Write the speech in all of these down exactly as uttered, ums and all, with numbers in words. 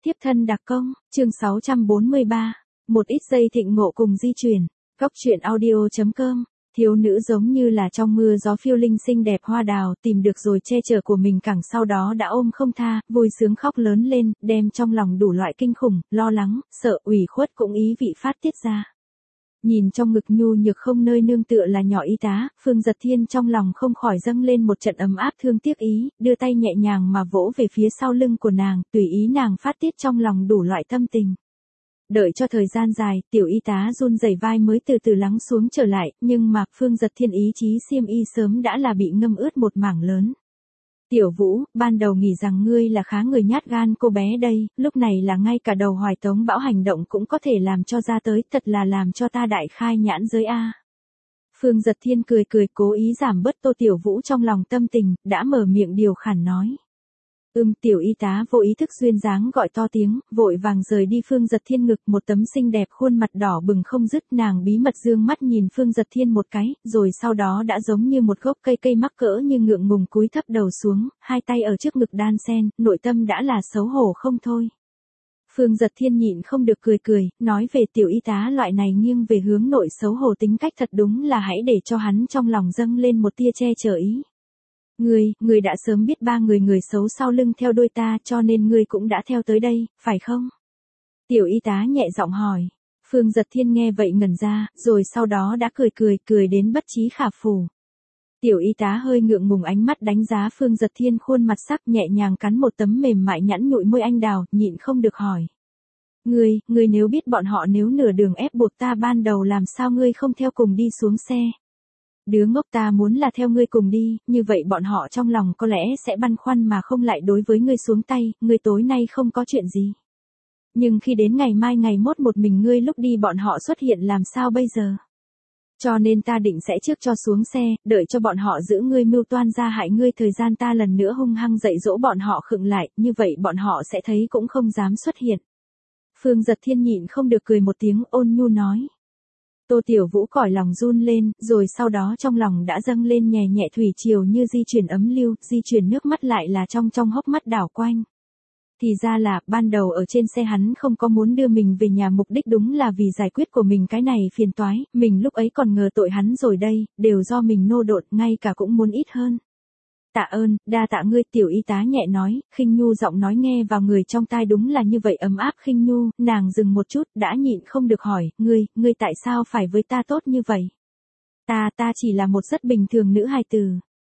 Tiếp thân đặc công, chương sáu trăm bốn mươi ba. Một ít giây thịnh ngộ cùng di chuyển. Góc truyện audio chấm com. Thiếu nữ giống như là trong mưa gió phiêu linh xinh đẹp hoa đào, tìm được rồi che chở của mình cẳng sau đó đã ôm không tha, vui sướng khóc lớn lên, đem trong lòng đủ loại kinh khủng, lo lắng, sợ, ủy khuất cũng ý vị phát tiết ra. Nhìn trong ngực nhu nhược không nơi nương tựa là nhỏ y tá, Phương Giật Thiên trong lòng không khỏi dâng lên một trận ấm áp thương tiếc ý, đưa tay nhẹ nhàng mà vỗ về phía sau lưng của nàng, tùy ý nàng phát tiết trong lòng đủ loại tâm tình. Đợi cho thời gian dài, tiểu y tá run rẩy vai mới từ từ lắng xuống trở lại, nhưng mà Phương Giật Thiên ý chí xiêm y sớm đã là bị ngâm ướt một mảng lớn. Tiểu Vũ, ban đầu nghĩ rằng ngươi là khá người nhát gan cô bé đây, lúc này là ngay cả đầu Hoài Tống Bão hành động cũng có thể làm cho ra tới, thật là làm cho ta đại khai nhãn giới a. Phương Giật Thiên cười cười cố ý giảm bớt Tô Tiểu Vũ trong lòng tâm tình, đã mở miệng điều khản nói. Ưm, tiểu y tá vô ý thức duyên dáng gọi to tiếng, vội vàng rời đi Phương Giật Thiên ngực, một tấm xinh đẹp khuôn mặt đỏ bừng không dứt, nàng bí mật dương mắt nhìn Phương Giật Thiên một cái, rồi sau đó đã giống như một gốc cây cây mắc cỡ như ngượng ngùng cúi thấp đầu xuống, hai tay ở trước ngực đan sen, nội tâm đã là xấu hổ không thôi. Phương Giật Thiên nhịn không được cười cười, nói về tiểu y tá loại này nghiêng về hướng nội xấu hổ tính cách thật đúng là hãy để cho hắn trong lòng dâng lên một tia che chở ý. Ngươi, ngươi đã sớm biết ba người người xấu sau lưng theo đuôi ta cho nên ngươi cũng đã theo tới đây, phải không? Tiểu y tá nhẹ giọng hỏi. Phương Giật Thiên nghe vậy ngẩn ra, rồi sau đó đã cười cười, cười đến bất trí khả phủ. Tiểu y tá hơi ngượng ngùng ánh mắt đánh giá Phương Giật Thiên khuôn mặt sắc nhẹ nhàng cắn một tấm mềm mại nhẵn nhụi môi anh đào, nhịn không được hỏi. Ngươi, ngươi nếu biết bọn họ nếu nửa đường ép buộc ta ban đầu làm sao ngươi không theo cùng đi xuống xe? Đứa ngốc, ta muốn là theo ngươi cùng đi, như vậy bọn họ trong lòng có lẽ sẽ băn khoăn mà không lại đối với ngươi xuống tay, ngươi tối nay không có chuyện gì. Nhưng khi đến ngày mai ngày mốt một mình ngươi lúc đi bọn họ xuất hiện làm sao bây giờ? Cho nên ta định sẽ trước cho xuống xe, đợi cho bọn họ giữ ngươi mưu toan ra hại ngươi thời gian ta lần nữa hung hăng dạy dỗ bọn họ khựng lại, như vậy bọn họ sẽ thấy cũng không dám xuất hiện. Phương Giật Thiên nhịn không được cười một tiếng ôn nhu nói. Tô Tiểu Vũ còi lòng run lên, rồi sau đó trong lòng đã dâng lên nhẹ nhẹ thủy triều như di chuyển ấm lưu, di chuyển nước mắt lại là trong trong hốc mắt đảo quanh. Thì ra là, ban đầu ở trên xe hắn không có muốn đưa mình về nhà mục đích đúng là vì giải quyết của mình cái này phiền toái, mình lúc ấy còn ngờ tội hắn rồi đây, đều do mình nô độn, ngay cả cũng muốn ít hơn. Tạ ơn, đa tạ ngươi, tiểu y tá nhẹ nói, khinh nhu giọng nói nghe vào người trong tai đúng là như vậy ấm áp khinh nhu, nàng dừng một chút, đã nhịn không được hỏi, ngươi, ngươi tại sao phải với ta tốt như vậy? Ta, ta chỉ là một rất bình thường nữ hài tử.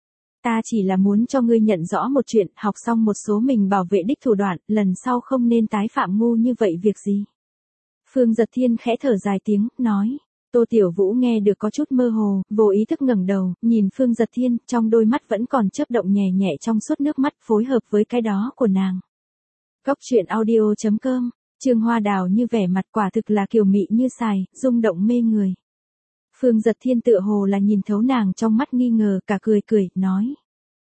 Ta chỉ là muốn cho ngươi nhận rõ một chuyện, học xong một số mình bảo vệ đích thủ đoạn, lần sau không nên tái phạm ngu như vậy việc gì. Phương Giật Thiên khẽ thở dài tiếng, nói. Tô Tiểu Vũ nghe được có chút mơ hồ, vô ý thức ngẩng đầu, nhìn Phương Giật Thiên, trong đôi mắt vẫn còn chớp động nhẹ nhẹ trong suốt nước mắt phối hợp với cái đó của nàng. Góc truyện audio chấm com, Trương Hoa Đào như vẻ mặt quả thực là kiều mị như xài, rung động mê người. Phương Giật Thiên tựa hồ là nhìn thấu nàng trong mắt nghi ngờ, cả cười cười, nói.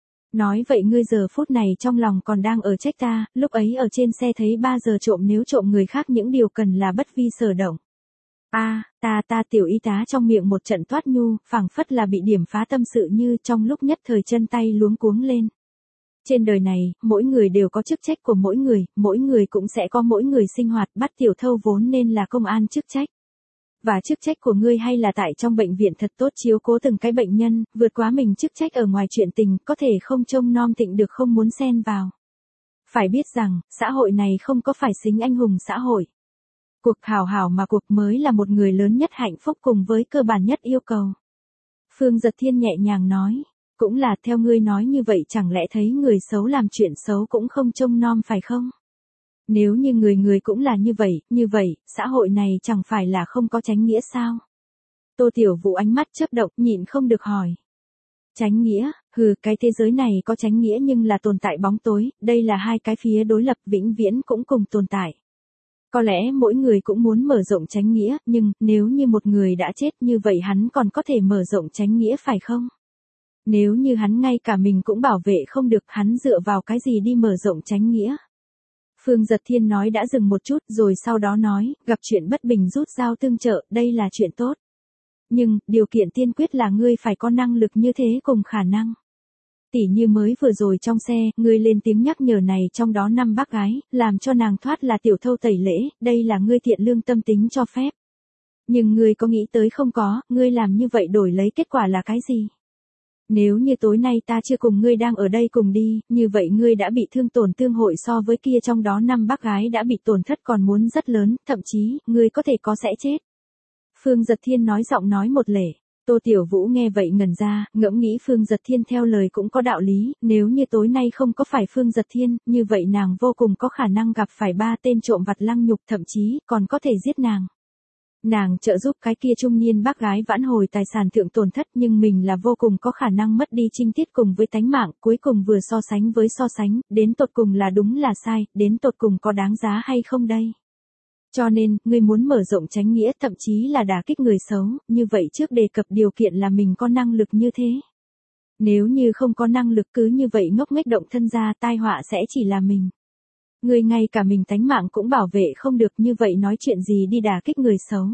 Nói vậy ngươi giờ phút này trong lòng còn đang ở trách ta, lúc ấy ở trên xe thấy ba giờ trộm nếu trộm người khác những điều cần là bất vi sở động. A, à, ta ta tiểu y tá trong miệng một trận toát nhu, phảng phất là bị điểm phá tâm sự như trong lúc nhất thời chân tay luống cuống lên. Trên đời này, mỗi người đều có chức trách của mỗi người, mỗi người cũng sẽ có mỗi người sinh hoạt, bắt tiểu thâu vốn nên là công an chức trách. Và chức trách của ngươi hay là tại trong bệnh viện thật tốt chiếu cố từng cái bệnh nhân, vượt quá mình chức trách ở ngoài chuyện tình, có thể không trông nom tịnh được không muốn xen vào. Phải biết rằng, xã hội này không có phải xính anh hùng xã hội. Cuộc hào hào mà cuộc mới là một người lớn nhất hạnh phúc cùng với cơ bản nhất yêu cầu. Phương Giật Thiên nhẹ nhàng nói, cũng là theo ngươi nói như vậy chẳng lẽ thấy người xấu làm chuyện xấu cũng không trông nom phải không? Nếu như người người cũng là như vậy, như vậy, xã hội này chẳng phải là không có chánh nghĩa sao? Tô Tiểu Vũ ánh mắt chớp động nhịn không được hỏi. Chánh nghĩa, hừ, cái thế giới này có chánh nghĩa nhưng là tồn tại bóng tối, đây là hai cái phía đối lập vĩnh viễn cũng cùng tồn tại. Có lẽ mỗi người cũng muốn mở rộng chánh nghĩa, nhưng nếu như một người đã chết như vậy hắn còn có thể mở rộng chánh nghĩa phải không? Nếu như hắn ngay cả mình cũng bảo vệ không được hắn dựa vào cái gì đi mở rộng chánh nghĩa? Phương Giật Thiên nói đã dừng một chút rồi sau đó nói, gặp chuyện bất bình rút dao tương trợ, đây là chuyện tốt. Nhưng, điều kiện tiên quyết là ngươi phải có năng lực như thế cùng khả năng. Tỉ như mới vừa rồi trong xe, ngươi lên tiếng nhắc nhở này trong đó năm bác gái, làm cho nàng thoát là tiểu thâu tẩy lễ, đây là ngươi thiện lương tâm tính cho phép. Nhưng ngươi có nghĩ tới không có, ngươi làm như vậy đổi lấy kết quả là cái gì? Nếu như tối nay ta chưa cùng ngươi đang ở đây cùng đi, như vậy ngươi đã bị thương tổn tương hội so với kia trong đó năm bác gái đã bị tổn thất còn muốn rất lớn, thậm chí, ngươi có thể có sẽ chết. Phương Giật Thiên nói giọng nói một lễ. Tô Tiểu Vũ nghe vậy ngẩn ra, ngẫm nghĩ Phương Giật Thiên theo lời cũng có đạo lý, nếu như tối nay không có phải Phương Giật Thiên, như vậy nàng vô cùng có khả năng gặp phải ba tên trộm vặt lăng nhục thậm chí còn có thể giết nàng. Nàng trợ giúp cái kia trung niên bác gái vãn hồi tài sản thượng tổn thất nhưng mình là vô cùng có khả năng mất đi trinh tiết cùng với tánh mạng, cuối cùng vừa so sánh với so sánh, đến tột cùng là đúng là sai, đến tột cùng có đáng giá hay không đây? Cho nên, ngươi muốn mở rộng chánh nghĩa thậm chí là đả kích người xấu, như vậy trước đề cập điều kiện là mình có năng lực như thế. Nếu như không có năng lực cứ như vậy ngốc nghếch động thân ra tai họa sẽ chỉ là mình. Ngươi ngay cả mình tánh mạng cũng bảo vệ không được như vậy nói chuyện gì đi đả kích người xấu.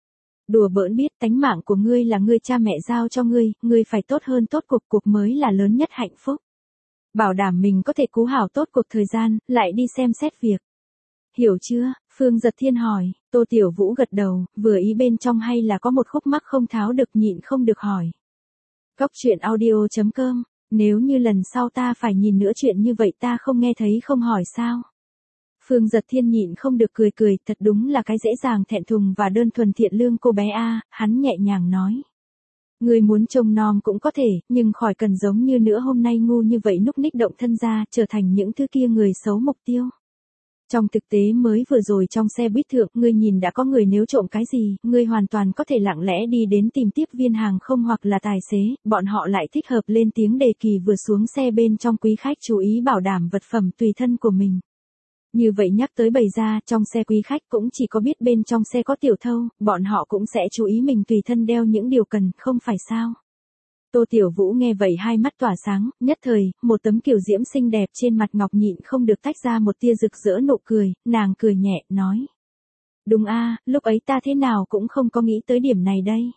Đùa bỡn biết tánh mạng của ngươi là ngươi cha mẹ giao cho ngươi, ngươi phải tốt hơn tốt cuộc cuộc mới là lớn nhất hạnh phúc. Bảo đảm mình có thể cứu hảo tốt cuộc thời gian, lại đi xem xét việc. Hiểu chưa? Phương Giật Thiên hỏi, Tô Tiểu Vũ gật đầu, vừa ý bên trong hay là có một khúc mắc không tháo được nhịn không được hỏi. Góc truyện audio chấm com, nếu như lần sau ta phải nhìn nữa chuyện như vậy ta không nghe thấy không hỏi sao? Phương Giật Thiên nhịn không được cười cười, thật đúng là cái dễ dàng thẹn thùng và đơn thuần thiện lương cô bé a, hắn nhẹ nhàng nói. Người muốn trông nom cũng có thể, nhưng khỏi cần giống như nữa hôm nay ngu như vậy núc ních động thân ra, trở thành những thứ kia người xấu mục tiêu. Trong thực tế mới vừa rồi trong xe buýt thượng, ngươi nhìn đã có người nếu trộm cái gì, ngươi hoàn toàn có thể lặng lẽ đi đến tìm tiếp viên hàng không hoặc là tài xế, bọn họ lại thích hợp lên tiếng đề kỳ vừa xuống xe bên trong quý khách chú ý bảo đảm vật phẩm tùy thân của mình. Như vậy nhắc tới bày ra, trong xe quý khách cũng chỉ có biết bên trong xe có tiểu thâu, bọn họ cũng sẽ chú ý mình tùy thân đeo những điều cần, không phải sao. Tô Tiểu Vũ nghe vậy hai mắt tỏa sáng, nhất thời, một tấm kiều diễm xinh đẹp trên mặt ngọc nhịn không được tách ra một tia rực rỡ nụ cười, nàng cười nhẹ, nói. Đúng a, lúc ấy ta thế nào cũng không có nghĩ tới điểm này đây.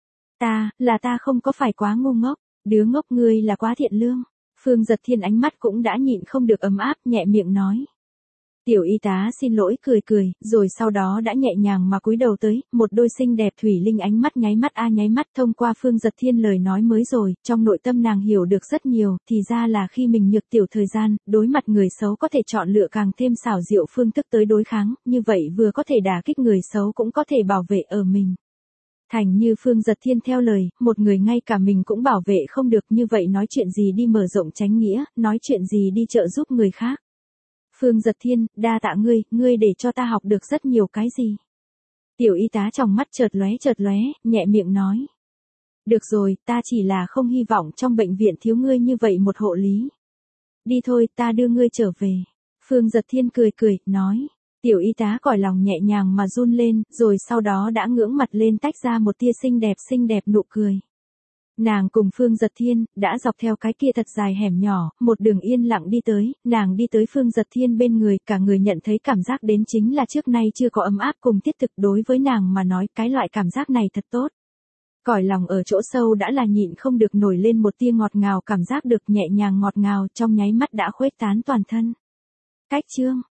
Ta, là ta không có phải quá ngu ngốc, đứa ngốc ngươi là quá thiện lương. Phương Giật Thiên ánh mắt cũng đã nhịn không được ấm áp, nhẹ miệng nói. Tiểu y tá xin lỗi cười cười, rồi sau đó đã nhẹ nhàng mà cúi đầu tới, một đôi xinh đẹp thủy linh ánh mắt nháy mắt a nháy mắt thông qua Phương Giật Thiên lời nói mới rồi, trong nội tâm nàng hiểu được rất nhiều, thì ra là khi mình nhược tiểu thời gian, đối mặt người xấu có thể chọn lựa càng thêm xảo diệu phương thức tới đối kháng, như vậy vừa có thể đả kích người xấu cũng có thể bảo vệ ở mình. Thành như Phương Giật Thiên theo lời, một người ngay cả mình cũng bảo vệ không được như vậy nói chuyện gì đi mở rộng chánh nghĩa, nói chuyện gì đi trợ giúp người khác. Phương Giật Thiên, đa tạ ngươi, ngươi để cho ta học được rất nhiều cái gì. Tiểu y tá trong mắt chợt lóe chợt lóe, nhẹ miệng nói. Được rồi, ta chỉ là không hy vọng trong bệnh viện thiếu ngươi như vậy một hộ lý. Đi thôi, ta đưa ngươi trở về. Phương Giật Thiên cười cười, nói. Tiểu y tá còi lòng nhẹ nhàng mà run lên, rồi sau đó đã ngưỡng mặt lên tách ra một tia xinh đẹp xinh đẹp nụ cười. Nàng cùng Phương Giật Thiên, đã dọc theo cái kia thật dài hẻm nhỏ, một đường yên lặng đi tới, nàng đi tới Phương Giật Thiên bên người, cả người nhận thấy cảm giác đến chính là trước nay chưa có ấm áp cùng thiết thực đối với nàng mà nói, cái loại cảm giác này thật tốt. Còi lòng ở chỗ sâu đã là nhịn không được nổi lên một tia ngọt ngào cảm giác được nhẹ nhàng ngọt ngào trong nháy mắt đã khuếch tán toàn thân. Cách chương